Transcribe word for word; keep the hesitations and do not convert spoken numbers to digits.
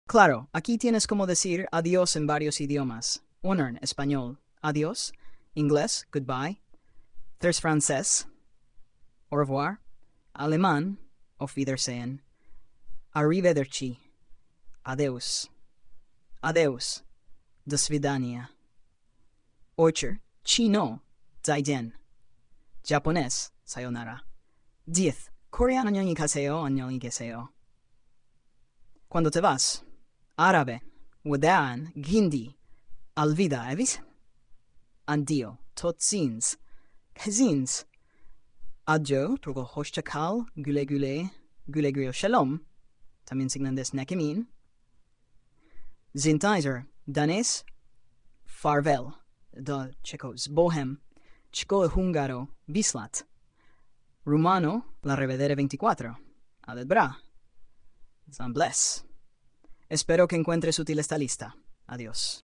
Claro, aquí tienes como decir adiós en varios idiomas. Uno en español, adiós. Inglés, goodbye. There's francés, au revoir. Alemán, auf Wiedersehen. Arrivederci, adeus. Adeus, do svidania. Ocho, chino, zaijian. Japonés, sayonara. Diez, coreano 안녕히 가세요, 안녕히 계세요. Cuando te vas, árabe, وداعا, hindi, alvida, evis? Andio, tot zins, zins. Adjo, trugo hoshchakal, güle güle, güle güle shalom, también signan des nekemin. Zintizer, danés, farvel, do checos, bohem, chico húngaro, bislat. Rumano, la revedere veinticuatro, adedbra. San bless. Espero que encuentres útil esta lista. Adiós.